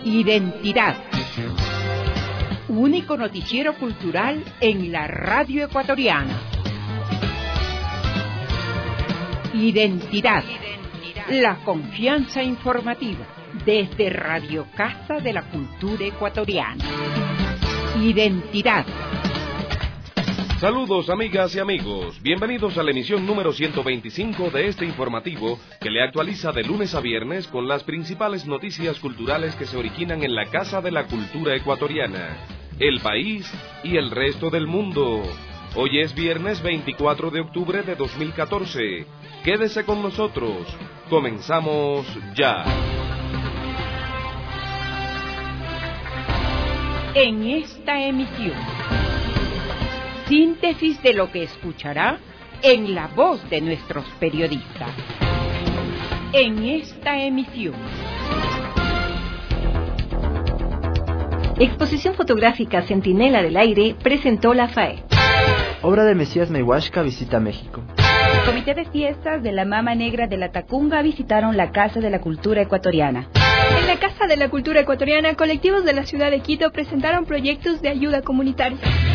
Identidad. Único noticiero cultural en la radio ecuatoriana. Identidad. La confianza informativa desde Radio Casa de la Cultura Ecuatoriana. Identidad. Saludos amigas y amigos, bienvenidos a la emisión número 125 de este informativo que le actualiza de lunes a viernes con las principales noticias culturales que se originan en la Casa de la Cultura Ecuatoriana, el país y el resto del mundo. Hoy es viernes 24 de octubre de 2014. Quédese con nosotros. Comenzamos ya. En esta emisión, síntesis de lo que escuchará en la voz de nuestros periodistas. En esta emisión. Exposición fotográfica Centinela del Aire presentó la FAE. Obra de Mesías Mayhuashka visita México. Comité de fiestas de la Mama Negra de la Tacunga visitaron la Casa de la Cultura Ecuatoriana. En la Casa de la Cultura Ecuatoriana, colectivos de la ciudad de Quito presentaron proyectos de ayuda comunitaria.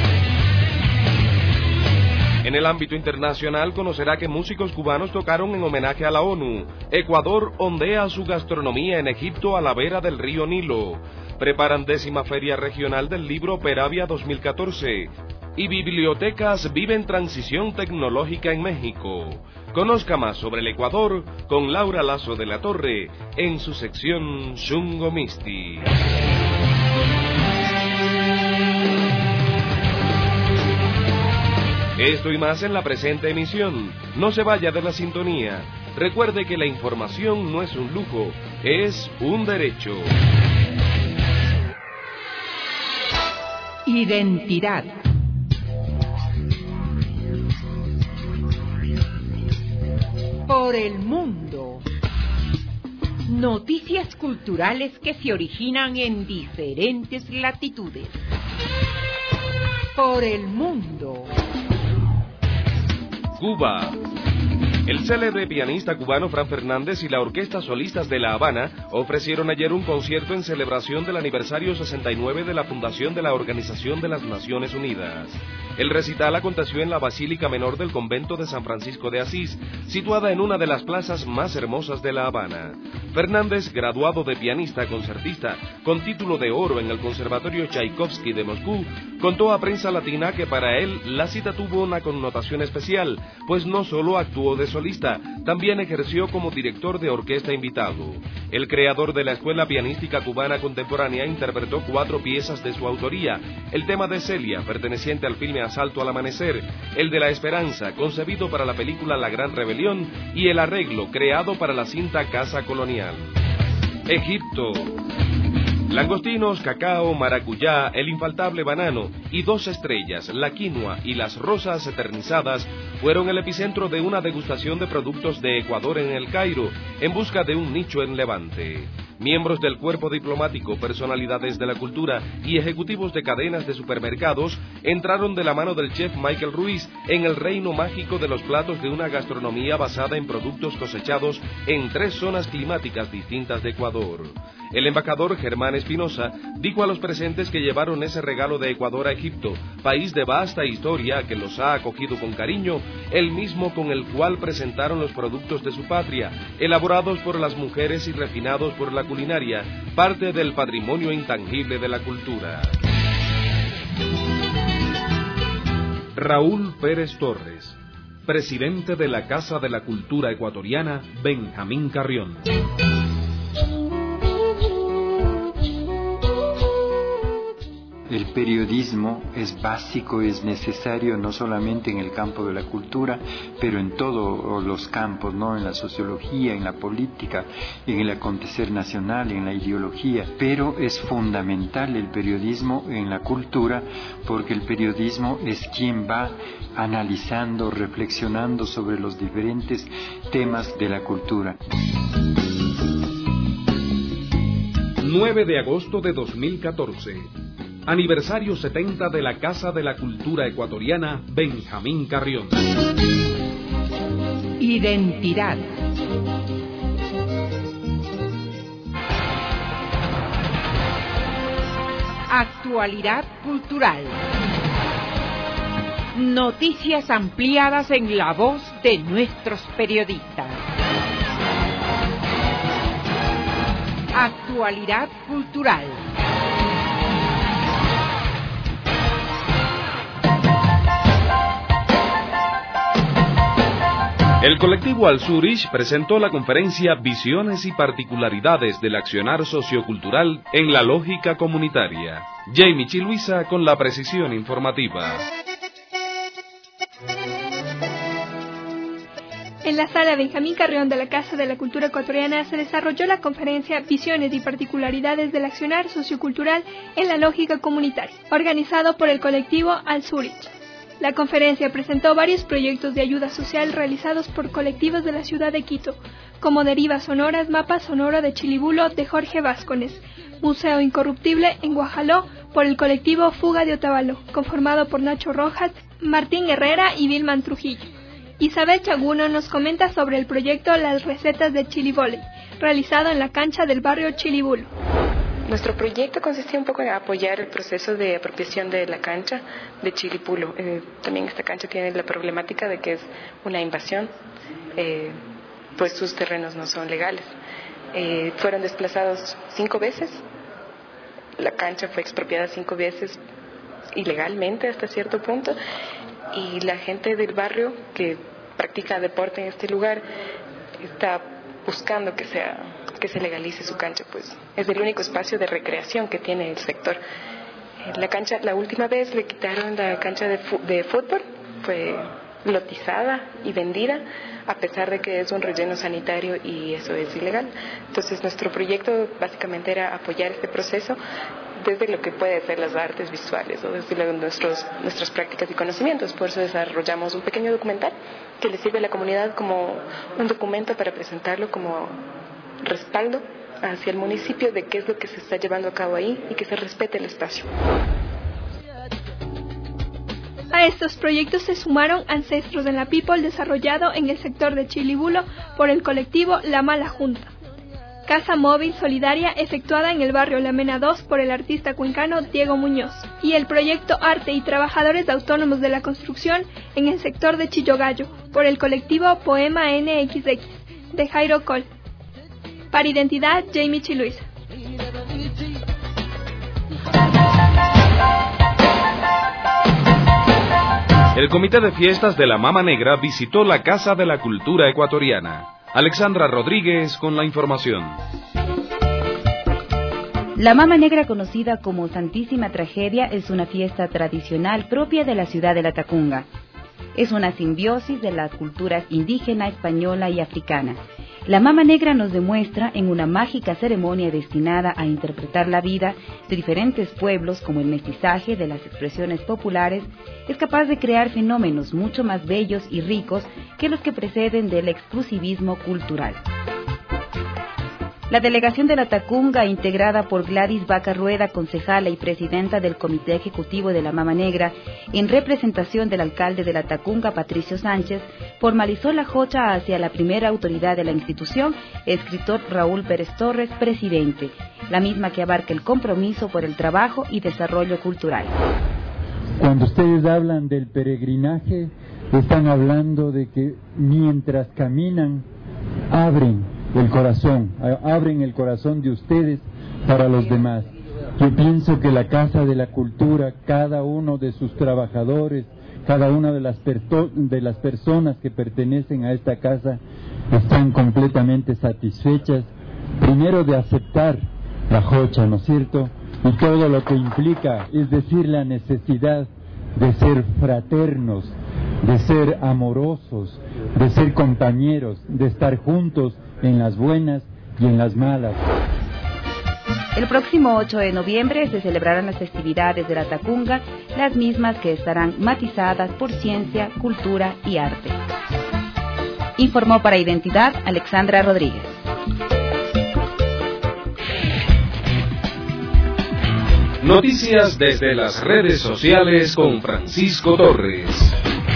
En el ámbito internacional conocerá que músicos cubanos tocaron en homenaje a la ONU. Ecuador ondea su gastronomía en Egipto a la vera del río Nilo. Preparan 10ª Feria Regional del Libro Peravia 2014. Y bibliotecas viven transición tecnológica en México. Conozca más sobre el Ecuador con Laura Lazo de la Torre en su sección Shungo Misti. Esto y más en la presente emisión. No se vaya de la sintonía. Recuerde que la información no es un lujo, es un derecho. Identidad. Por el mundo. Noticias culturales que se originan en diferentes latitudes. Por el mundo. Cuba. El célebre pianista cubano Fran Fernández y la Orquesta Solistas de La Habana ofrecieron ayer un concierto en celebración del aniversario 69 de la fundación de la Organización de las Naciones Unidas. El recital aconteció en la Basílica Menor del Convento de San Francisco de Asís, situada en una de las plazas más hermosas de La Habana. Fernández, graduado de pianista concertista con título de oro en el Conservatorio Tchaikovsky de Moscú, contó a Prensa Latina que para él la cita tuvo una connotación especial, pues no solo actuó de solista, también ejerció como director de orquesta invitado. El creador de la Escuela Pianística Cubana Contemporánea interpretó 4 piezas de su autoría: el tema de Celia, perteneciente al filme Asalto al Amanecer, el de La Esperanza, concebido para la película La Gran Rebelión, y el arreglo, creado para la cinta Casa Colonial. Egipto. Langostinos, cacao, maracuyá, el infaltable banano y 2 estrellas, la quinoa y las rosas eternizadas fueron el epicentro de una degustación de productos de Ecuador en El Cairo, en busca de un nicho en Levante. Miembros del cuerpo diplomático, personalidades de la cultura y ejecutivos de cadenas de supermercados entraron de la mano del chef Michael Ruiz en el reino mágico de los platos de una gastronomía basada en productos cosechados en 3 zonas climáticas distintas de Ecuador. El embajador Germán Espinosa dijo a los presentes que llevaron ese regalo de Ecuador a Egipto, país de vasta historia que los ha acogido con cariño, el mismo con el cual presentaron los productos de su patria, elaborados por las mujeres y refinados por la culinaria, parte del patrimonio intangible de la cultura. Raúl Pérez Torres, presidente de la Casa de la Cultura Ecuatoriana, Benjamín Carrión. El periodismo es básico, es necesario no solamente en el campo de la cultura, pero en todos los campos, ¿no? En la sociología, en la política, en el acontecer nacional, en la ideología. Pero es fundamental el periodismo en la cultura, porque el periodismo es quien va analizando, reflexionando sobre los diferentes temas de la cultura. 9 de agosto de 2014. Aniversario 70 de la Casa de la Cultura Ecuatoriana, Benjamín Carrión. Identidad. Actualidad cultural. Noticias ampliadas en la voz de nuestros periodistas. Actualidad cultural. El colectivo Al Zurich presentó la conferencia Visiones y particularidades del accionar sociocultural en la lógica comunitaria. Jamie Chiluisa con la precisión informativa. En la sala Benjamín Carrión de la Casa de la Cultura Ecuatoriana se desarrolló la conferencia Visiones y particularidades del accionar sociocultural en la lógica comunitaria, organizado por el colectivo Al Zurich. La conferencia presentó varios proyectos de ayuda social realizados por colectivos de la ciudad de Quito, como Derivas Sonoras, Mapa Sonoro de Chilibulo de Jorge Vázquez, Museo Incorruptible en Guajaló por el colectivo Fuga de Otavalo, conformado por Nacho Rojas, Martín Herrera y Vilman Trujillo. Isabel Chaguno nos comenta sobre el proyecto Las Recetas de Chilibole, realizado en la cancha del barrio Chilibulo. Nuestro proyecto consistía un poco en apoyar el proceso de apropiación de la cancha de Chilipulo. También esta cancha tiene la problemática de que es una invasión, pues sus terrenos no son legales. Fueron desplazados 5 veces, la cancha fue expropiada 5 veces ilegalmente hasta cierto punto, y la gente del barrio que practica deporte en este lugar está buscando que se legalice su cancha, pues es el único espacio de recreación que tiene el sector. La cancha, la última vez le quitaron la cancha de fútbol, fue lotizada y vendida, a pesar de que es un relleno sanitario y eso es ilegal. Entonces nuestro proyecto básicamente era apoyar este proceso desde lo que puede ser las artes visuales o desde nuestras prácticas y conocimientos. Por eso desarrollamos un pequeño documental que le sirve a la comunidad como un documento para presentarlo como respaldo hacia el municipio de qué es lo que se está llevando a cabo ahí y que se respete el espacio. A estos proyectos se sumaron Ancestros de la People, desarrollado en el sector de Chilibulo por el colectivo La Mala Junta. Casa móvil solidaria efectuada en el barrio La Mena 2 por el artista cuencano Diego Muñoz. Y el proyecto Arte y Trabajadores Autónomos de la Construcción en el sector de Chillogallo por el colectivo Poema NXX de Jairo Col. Para Identidad, Jamie Chiluisa. El Comité de Fiestas de la Mama Negra visitó la Casa de la Cultura Ecuatoriana. Alexandra Rodríguez con la información. La Mama Negra, conocida como Santísima Tragedia, es una fiesta tradicional propia de la ciudad de La Tacunga. Es una simbiosis de las culturas indígena, española y africana. La Mama Negra nos demuestra en una mágica ceremonia destinada a interpretar la vida de diferentes pueblos, como el mestizaje de las expresiones populares, es capaz de crear fenómenos mucho más bellos y ricos que los que preceden del exclusivismo cultural. La delegación de La Tacunga, integrada por Gladys Vaca Rueda, concejala y presidenta del Comité Ejecutivo de la Mama Negra, en representación del alcalde de La Tacunga, Patricio Sánchez, formalizó la jocha hacia la primera autoridad de la institución, escritor Raúl Pérez Torres, presidente, la misma que abarca el compromiso por el trabajo y desarrollo cultural. Cuando ustedes hablan del peregrinaje, están hablando de que mientras caminan, abren el corazón de ustedes para los demás. Yo pienso que la Casa de la Cultura, cada uno de sus trabajadores, cada una de las personas que pertenecen a esta casa, están completamente satisfechas, primero de aceptar la jocha, ¿no es cierto? Y todo lo que implica, es decir, la necesidad de ser fraternos, de ser amorosos, de ser compañeros, de estar juntos en las buenas y en las malas. El próximo 8 de noviembre se celebrarán las festividades de La Tacunga, las mismas que estarán matizadas por ciencia, cultura y arte. Informó para Identidad Alexandra Rodríguez. Noticias desde las redes sociales con Francisco Torres.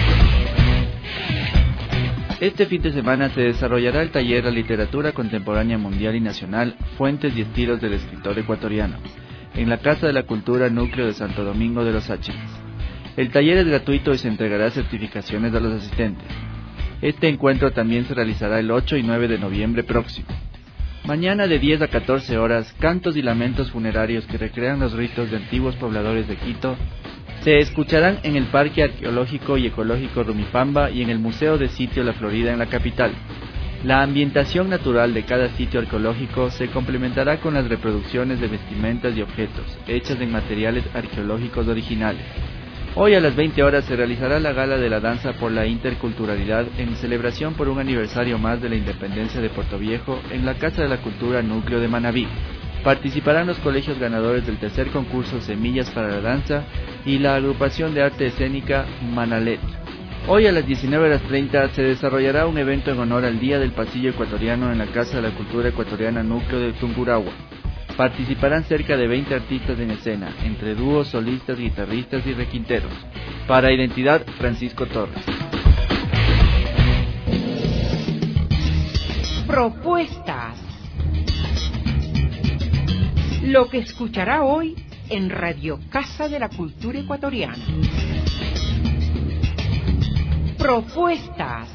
Este fin de semana se desarrollará el taller de literatura contemporánea mundial y nacional, Fuentes y estilos del escritor ecuatoriano. en la Casa de la Cultura Núcleo de Santo Domingo de los Áchilas. El taller es gratuito y se entregará certificaciones a los asistentes. Este encuentro también se realizará el 8 y 9 de noviembre próximo. Mañana de 10 a 14 horas, cantos y lamentos funerarios que recrean los ritos de antiguos pobladores de Quito se escucharán en el Parque Arqueológico y Ecológico Rumipamba y en el Museo de Sitio La Florida en la capital. La ambientación natural de cada sitio arqueológico se complementará con las reproducciones de vestimentas y objetos hechas en materiales arqueológicos originales. Hoy a las 20 horas se realizará la Gala de la Danza por la Interculturalidad en celebración por un aniversario más de la independencia de Puerto Viejo en la Casa de la Cultura Núcleo de Manabí. Participarán los colegios ganadores del tercer concurso Semillas para la Danza y la agrupación de arte escénica Manalet. Hoy a las 19:30 se desarrollará un evento en honor al Día del Pasillo Ecuatoriano en la Casa de la Cultura Ecuatoriana Núcleo de Tungurahua. Participarán cerca de 20 artistas en escena, entre dúos, solistas, guitarristas y requinteros. Para Identidad, Francisco Torres. Propuestas. Lo que escuchará hoy en Radio Casa de la Cultura Ecuatoriana. Propuestas.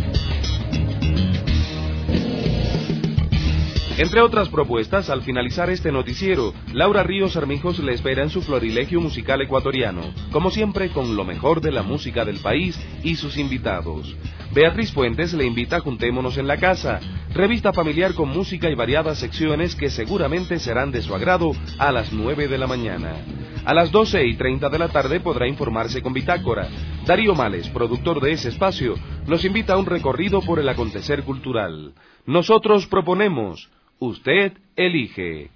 Entre otras propuestas, al finalizar este noticiero, Laura Ríos Armijos le espera en su florilegio musical ecuatoriano, como siempre con lo mejor de la música del país y sus invitados. Beatriz Fuentes le invita a Juntémonos en la Casa, revista familiar con música y variadas secciones que seguramente serán de su agrado a las 9 de la mañana. A las 12:30 de la tarde podrá informarse con Bitácora. Darío Males, productor de ese espacio, nos invita a un recorrido por el acontecer cultural. Nosotros proponemos, usted elige.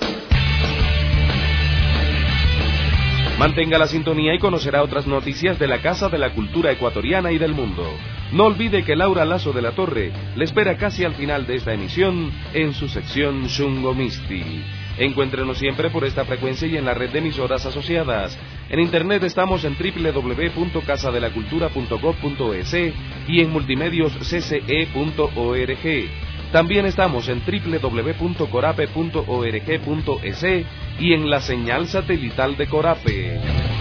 Mantenga la sintonía y conocerá otras noticias de la Casa de la Cultura Ecuatoriana y del mundo. No olvide que Laura Lazo de la Torre le espera casi al final de esta emisión en su sección Shungo Misti. Encuéntrenos siempre por esta frecuencia y en la red de emisoras asociadas. En internet estamos en www.casadelacultura.gov.es y en multimedioscce.org. También estamos en www.corape.org.es y en la señal satelital de Corape.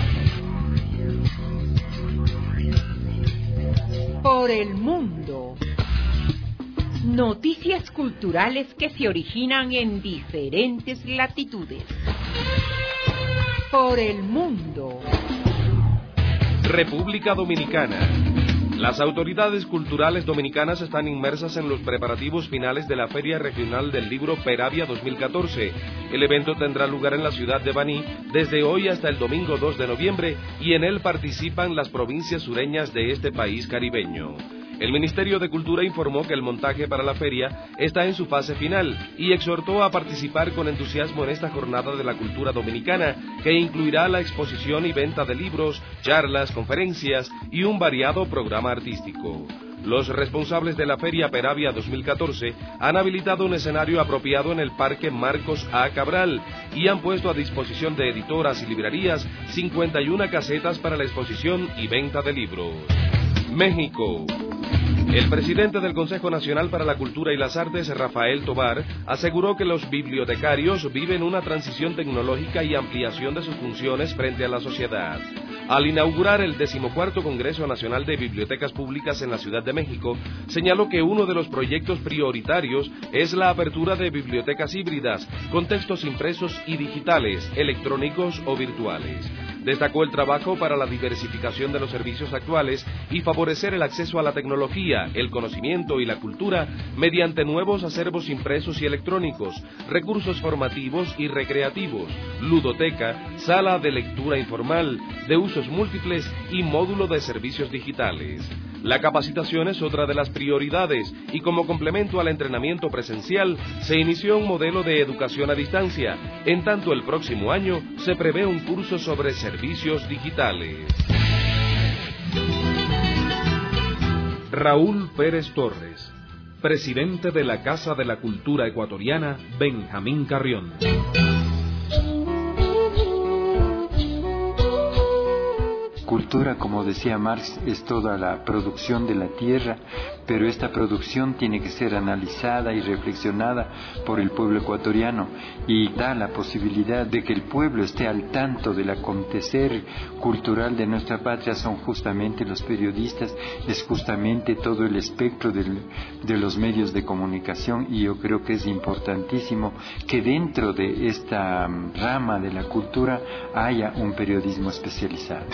Por el mundo. Noticias culturales que se originan en diferentes latitudes. Por el mundo. República Dominicana. Las autoridades culturales dominicanas están inmersas en los preparativos finales de la Feria Regional del Libro Peravia 2014. El evento tendrá lugar en la ciudad de Baní desde hoy hasta el domingo 2 de noviembre y en él participan las provincias sureñas de este país caribeño. El Ministerio de Cultura informó que el montaje para la feria está en su fase final y exhortó a participar con entusiasmo en esta jornada de la cultura dominicana, que incluirá la exposición y venta de libros, charlas, conferencias y un variado programa artístico. Los responsables de la Feria Peravia 2014 han habilitado un escenario apropiado en el Parque Marcos A. Cabral y han puesto a disposición de editoras y librerías 51 casetas para la exposición y venta de libros. México. El presidente del Consejo Nacional para la Cultura y las Artes, Rafael Tovar, aseguró que los bibliotecarios viven una transición tecnológica y ampliación de sus funciones frente a la sociedad. Al inaugurar el 14º Congreso Nacional de Bibliotecas Públicas en la Ciudad de México, señaló que uno de los proyectos prioritarios es la apertura de bibliotecas híbridas, con textos impresos y digitales, electrónicos o virtuales. Destacó el trabajo para la diversificación de los servicios actuales y favorecer el acceso a la tecnología, el conocimiento y la cultura mediante nuevos acervos impresos y electrónicos, recursos formativos y recreativos, ludoteca, sala de lectura informal, de usos múltiples y módulo de servicios digitales. La capacitación es otra de las prioridades y como complemento al entrenamiento presencial se inició un modelo de educación a distancia. En tanto, el próximo año se prevé un curso sobre servicios digitales. Raúl Pérez Torres, presidente de la Casa de la Cultura Ecuatoriana, Benjamín Carrión. Cultura, como decía Marx, es toda la producción de la tierra, pero esta producción tiene que ser analizada y reflexionada por el pueblo ecuatoriano y da la posibilidad de que el pueblo esté al tanto del acontecer cultural de nuestra patria. Son justamente los periodistas, es justamente todo el espectro de los medios de comunicación, y yo creo que es importantísimo que dentro de esta rama de la cultura haya un periodismo especializado.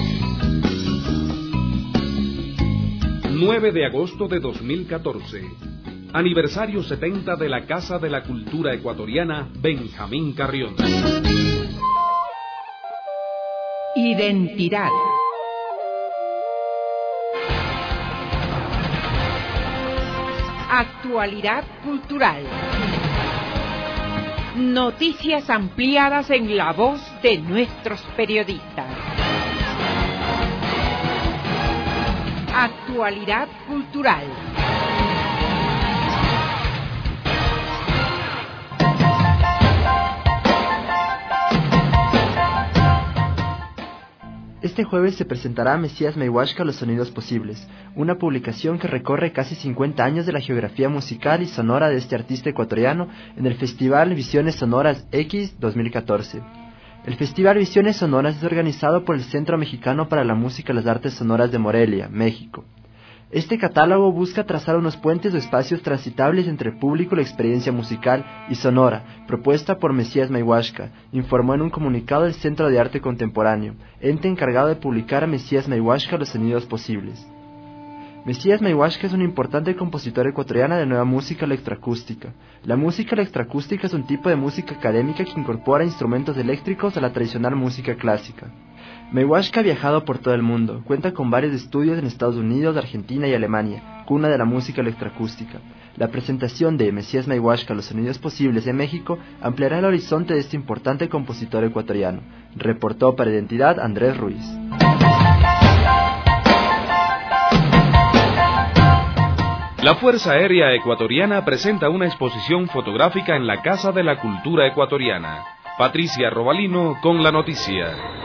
9 de agosto de 2014. Aniversario 70 de la Casa de la Cultura Ecuatoriana Benjamín Carrión. Identidad. Actualidad cultural. Noticias ampliadas en la voz de nuestros periodistas. Actualidad cultural. Este jueves se presentará Mesías Mayhuashka Los Sonidos Posibles, una publicación que recorre casi 50 años de la geografía musical y sonora de este artista ecuatoriano en el Festival Visiones Sonoras X 2014. El Festival Visiones Sonoras es organizado por el Centro Mexicano para la Música y las Artes Sonoras de Morelia, México. Este catálogo busca trazar unos puentes o espacios transitables entre el público y la experiencia musical y sonora, propuesta por Mesías Mayhuashka, informó en un comunicado el Centro de Arte Contemporáneo, ente encargado de publicar a Mesías Mayhuashka Los Sonidos Posibles. Mesías Mayhuashka es un importante compositor ecuatoriano de nueva música electroacústica. La música electroacústica es un tipo de música académica que incorpora instrumentos eléctricos a la tradicional música clásica. Mayhuashka ha viajado por todo el mundo, cuenta con varios estudios en Estados Unidos, Argentina y Alemania, cuna de la música electroacústica. La presentación de Mesías Mayhuashka Los Sonidos Posibles en México ampliará el horizonte de este importante compositor ecuatoriano, reportó para Identidad Andrés Ruiz. La Fuerza Aérea Ecuatoriana presenta una exposición fotográfica en la Casa de la Cultura Ecuatoriana. Patricia Robalino con la noticia.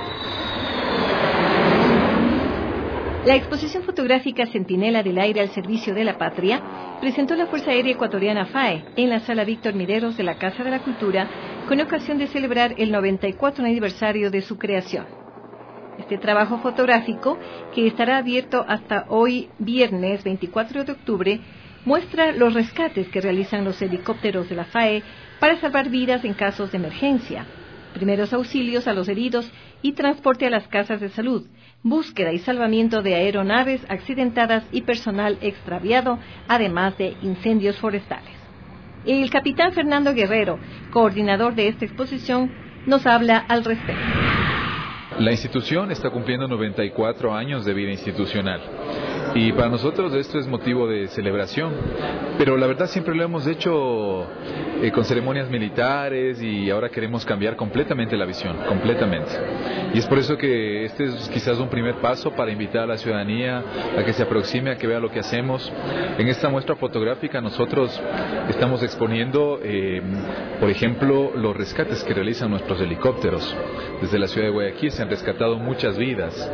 La exposición fotográfica Centinela del Aire al Servicio de la Patria presentó la Fuerza Aérea Ecuatoriana FAE en la Sala Víctor Mideros de la Casa de la Cultura con ocasión de celebrar el 94 aniversario de su creación. Este trabajo fotográfico, que estará abierto hasta hoy viernes 24 de octubre, muestra los rescates que realizan los helicópteros de la FAE para salvar vidas en casos de emergencia, primeros auxilios a los heridos y transporte a las casas de salud, búsqueda y salvamiento de aeronaves accidentadas y personal extraviado, además de incendios forestales. El capitán Fernando Guerrero, coordinador de esta exposición, nos habla al respecto. La institución está cumpliendo 94 años de vida institucional y para nosotros esto es motivo de celebración, pero la verdad siempre lo hemos hecho con ceremonias militares y ahora queremos cambiar completamente la visión, completamente. Y es por eso que este es quizás un primer paso para invitar a la ciudadanía a que se aproxime, a que vea lo que hacemos. En esta muestra fotográfica nosotros estamos exponiendo, por ejemplo, los rescates que realizan nuestros helicópteros. Desde la ciudad de Guayaquil se han rescatado muchas vidas.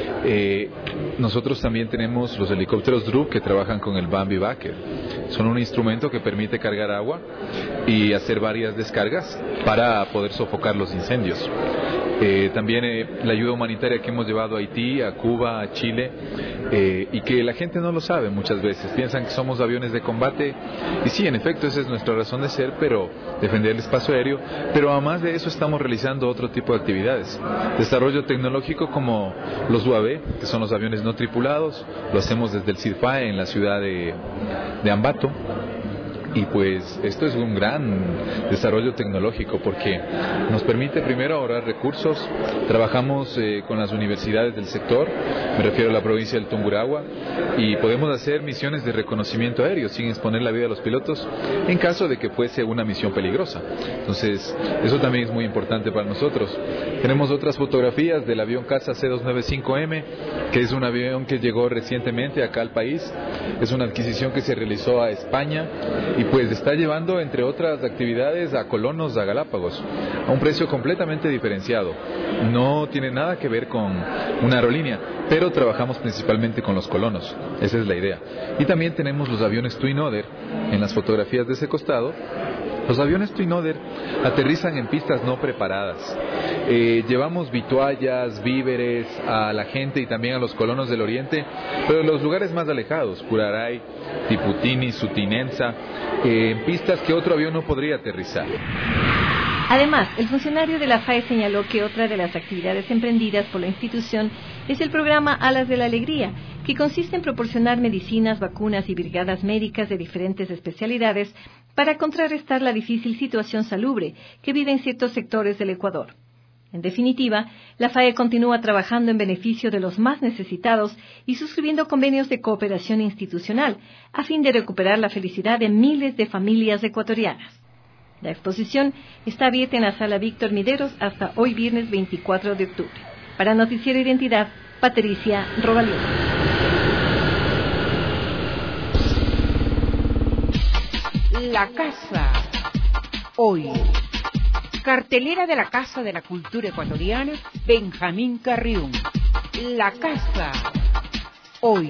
Nosotros también tenemos los helicópteros Drup que trabajan con el Bambi Backer. Son un instrumento que permite cargar agua y hacer varias descargas para poder sofocar los incendios. También la ayuda humanitaria que hemos llevado a Haití, a Cuba, a Chile, y que la gente no lo sabe muchas veces. Piensan que somos aviones de combate, y sí, en efecto, esa es nuestra razón de ser, pero defender el espacio aéreo. Pero además de eso estamos realizando otro tipo de actividades. Desarrollo tecnológico como los UAV, que son los aviones no tripulados, lo hacemos desde el CIRFAE en la ciudad de Ambato. Y pues esto es un gran desarrollo tecnológico porque nos permite primero ahorrar recursos. Trabajamos con las universidades del sector, me refiero a la provincia del Tungurahua, y podemos hacer misiones de reconocimiento aéreo sin exponer la vida de los pilotos en caso de que fuese una misión peligrosa. Entonces eso también es muy importante para nosotros. Tenemos otras fotografías del avión Casa C295M, que es un avión que llegó recientemente acá al país. Es una adquisición que se realizó a España y y pues está llevando, entre otras actividades, a colonos a Galápagos a un precio completamente diferenciado. No tiene nada que ver con una aerolínea, pero trabajamos principalmente con los colonos, esa es la idea. Y también tenemos los aviones Twin Otter en las fotografías de ese costado. Los aviones Twin Otter aterrizan en pistas no preparadas. Llevamos vituallas, víveres a la gente y también a los colonos del oriente, pero en los lugares más alejados, Curaray, Tiputini, Sutinenza, en pistas que otro avión no podría aterrizar. Además, el funcionario de la FAE señaló que otra de las actividades emprendidas por la institución es el programa Alas de la Alegría, que consiste en proporcionar medicinas, vacunas y brigadas médicas de diferentes especialidades para contrarrestar la difícil situación salubre que viven ciertos sectores del Ecuador. En definitiva, la FAE continúa trabajando en beneficio de los más necesitados y suscribiendo convenios de cooperación institucional a fin de recuperar la felicidad de miles de familias ecuatorianas. La exposición está abierta en la Sala Víctor Mideros hasta hoy viernes 24 de octubre. Para Noticiero Identidad, Patricia Robalín. La Casa Hoy. Cartelera de la Casa de la Cultura Ecuatoriana, Benjamín Carrión. La Casa Hoy.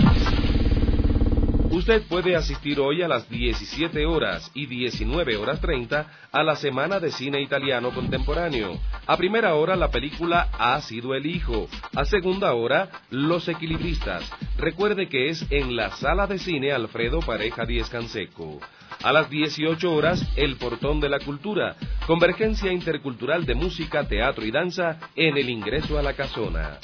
Usted puede asistir hoy a las 17 horas y 19 horas 30 a la Semana de Cine Italiano Contemporáneo. A primera hora la película Ha sido el hijo. A segunda hora, Los Equilibristas. Recuerde que es en la Sala de Cine Alfredo Pareja Díez Canseco. A las 18 horas, El Portón de la Cultura. Convergencia intercultural de música, teatro y danza en el ingreso a la casona.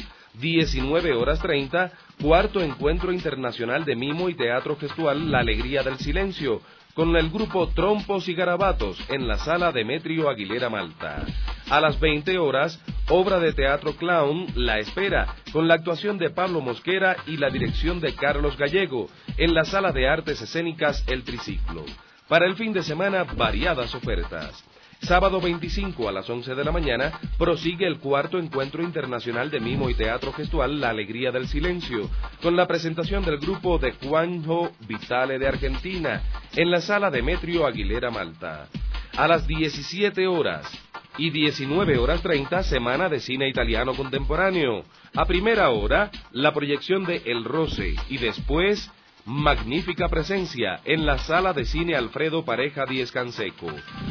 19 horas 30, cuarto encuentro internacional de mimo y teatro gestual La Alegría del Silencio, con el grupo Trompos y Garabatos en la sala Demetrio Aguilera Malta. A las 20 horas, obra de teatro clown La Espera, con la actuación de Pablo Mosquera y la dirección de Carlos Gallego, en la sala de artes escénicas El Triciclo. Para el fin de semana, variadas ofertas. Sábado 25 a las 11 de la mañana prosigue el cuarto encuentro internacional de mimo y teatro gestual La Alegría del Silencio, con la presentación del grupo de Juanjo Vitale de Argentina, en la sala Demetrio Aguilera Malta. A las 17 horas y 19 horas 30, Semana de Cine Italiano Contemporáneo. A primera hora, la proyección de El Roce y después magnífica presencia en la Sala de Cine Alfredo Pareja Díez Canseco.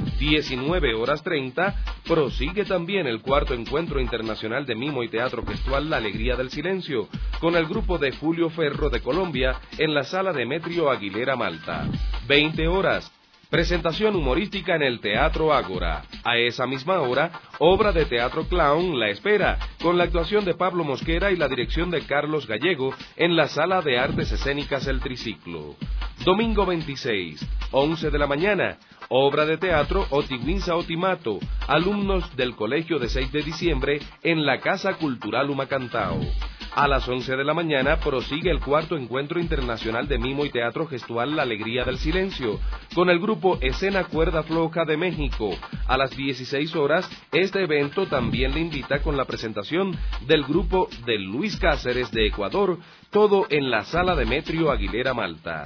19 horas 30, prosigue también el cuarto encuentro internacional de mimo y teatro gestual La Alegría del Silencio, con el grupo de Julio Ferro de Colombia en la sala Demetrio Aguilera Malta. 20 horas, presentación humorística en el Teatro Ágora. A esa misma hora, obra de teatro clown La Espera, con la actuación de Pablo Mosquera y la dirección de Carlos Gallego en la Sala de Artes Escénicas El Triciclo. Domingo 26, 11 de la mañana, obra de teatro Otigüinza Otimato, alumnos del Colegio de 6 de diciembre en la Casa Cultural Humacantao. A las 11 de la mañana prosigue el cuarto encuentro internacional de mimo y teatro gestual La Alegría del Silencio, con el grupo Escena Cuerda Floja de México. A las 16 horas, este evento también le invita con la presentación del grupo de Luis Cáceres de Ecuador, todo en la sala Demetrio Aguilera Malta.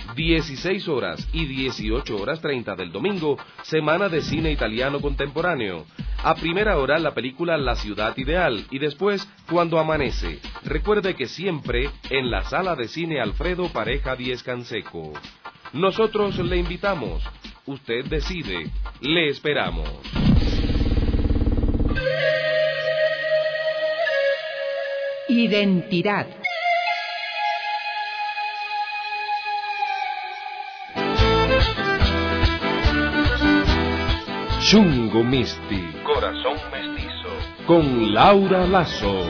16 horas y 18 horas 30 del domingo, Semana de Cine Italiano Contemporáneo. A primera hora la película La Ciudad Ideal y después Cuando Amanece. Recuerde que siempre en la Sala de Cine Alfredo Pareja Díez Canseco. Nosotros le invitamos. Usted decide. Le esperamos. Identidad. Chungo Misti, Corazón Mestizo, con Laura Lazo.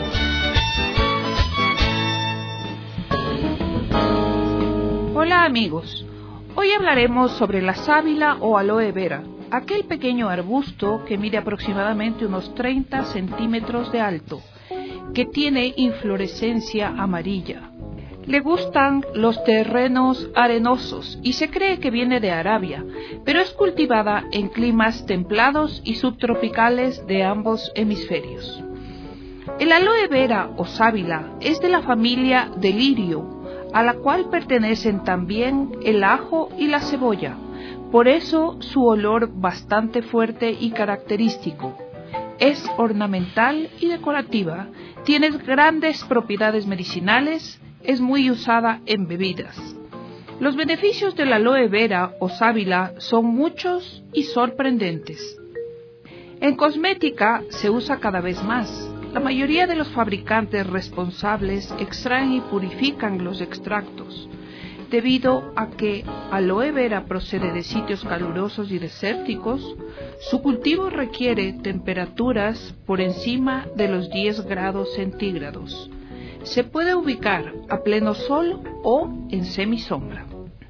Hola amigos, hoy hablaremos sobre la sábila o aloe vera, aquel pequeño arbusto que mide aproximadamente unos 30 centímetros de alto, que tiene inflorescencia amarilla. Le gustan los terrenos arenosos y se cree que viene de Arabia, pero es cultivada en climas templados y subtropicales de ambos hemisferios. El aloe vera o sábila es de la familia del lirio, a la cual pertenecen también el ajo y la cebolla, Por eso su olor bastante fuerte y característico. Es ornamental y decorativa, tiene grandes propiedades medicinales, es muy usada en bebidas. Los beneficios de la aloe vera o sábila son muchos y sorprendentes. En cosmética se usa cada vez más. La mayoría de los fabricantes responsables extraen y purifican los extractos. Debido a que aloe vera procede de sitios calurosos y desérticos, su cultivo requiere temperaturas por encima de los 10 grados centígrados. Se puede ubicar a pleno sol o en semisombra.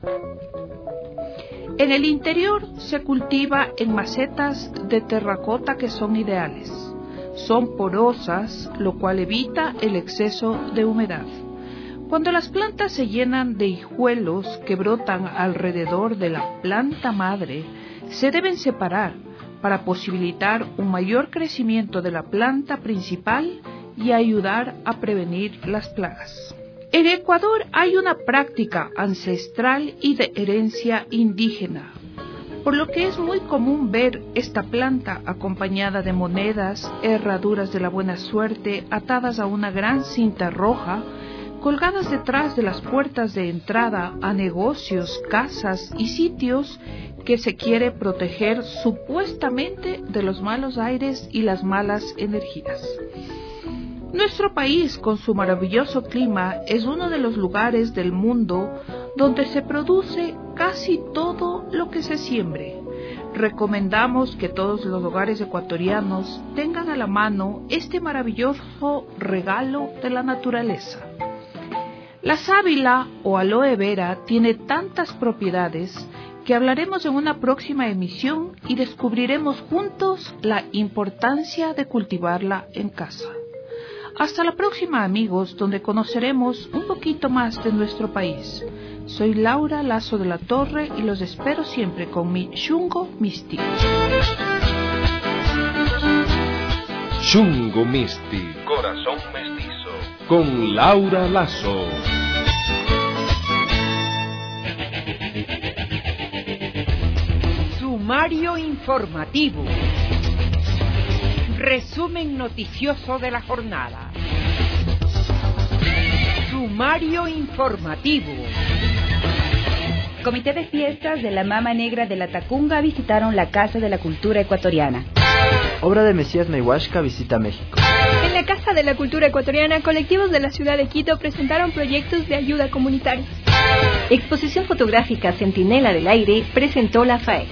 En el interior se cultiva en macetas de terracota que son ideales. Son porosas, lo cual evita el exceso de humedad. Cuando las plantas se llenan de hijuelos que brotan alrededor de la planta madre, se deben separar para posibilitar un mayor crecimiento de la planta principal y ayudar a prevenir las plagas. En Ecuador hay una práctica ancestral y de herencia indígena, por lo que es muy común ver esta planta acompañada de monedas, herraduras de la buena suerte atadas a una gran cinta roja, colgadas detrás de las puertas de entrada a negocios, casas y sitios que se quiere proteger supuestamente de los malos aires y las malas energías. Nuestro país, con su maravilloso clima, es uno de los lugares del mundo donde se produce casi todo lo que se siembre. Recomendamos que todos los hogares ecuatorianos tengan a la mano este maravilloso regalo de la naturaleza. La sábila o aloe vera tiene tantas propiedades que hablaremos en una próxima emisión y descubriremos juntos la importancia de cultivarla en casa. Hasta la próxima, amigos, donde conoceremos un poquito más de nuestro país. Soy Laura Lazo de la Torre y los espero siempre con mi Xungo Místico. Xungo Místico, corazón mestizo, con Laura Lazo. Sumario informativo. Resumen noticioso de la jornada. Sumario informativo. Comité de fiestas de la Mama Negra de la Tacunga visitaron la Casa de la Cultura Ecuatoriana. Obra de Mesías Mayhuashka visita México. En la Casa de la Cultura Ecuatoriana, colectivos de la ciudad de Quito presentaron proyectos de ayuda comunitaria. Exposición fotográfica Centinela del Aire presentó la FAE.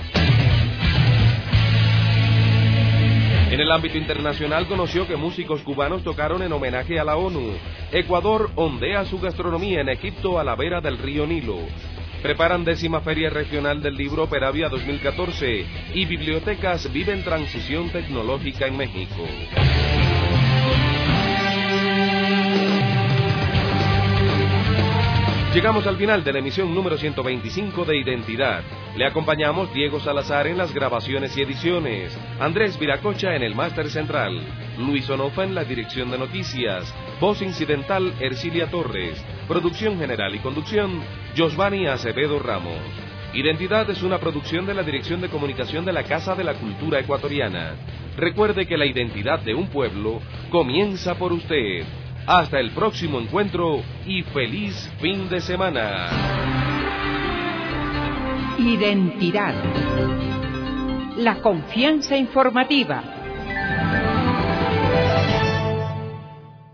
En el ámbito internacional conoció que músicos cubanos tocaron en homenaje a la ONU. Ecuador ondea su gastronomía en Egipto a la vera del río Nilo. Preparan 10ª Feria Regional del Libro Peravia 2014 y bibliotecas viven transición tecnológica en México. Llegamos al final de la emisión número 125 de Identidad. Le acompañamos Diego Salazar en las grabaciones y ediciones, Andrés Viracocha en el máster central, Luis Onofa en la dirección de noticias, voz incidental Ercilia Torres, producción general y conducción Josvani Acevedo Ramos. Identidad es una producción de la Dirección de Comunicación de la Casa de la Cultura Ecuatoriana. Recuerde que la identidad de un pueblo comienza por usted. Hasta el próximo encuentro y feliz fin de semana. Identidad. La confianza informativa.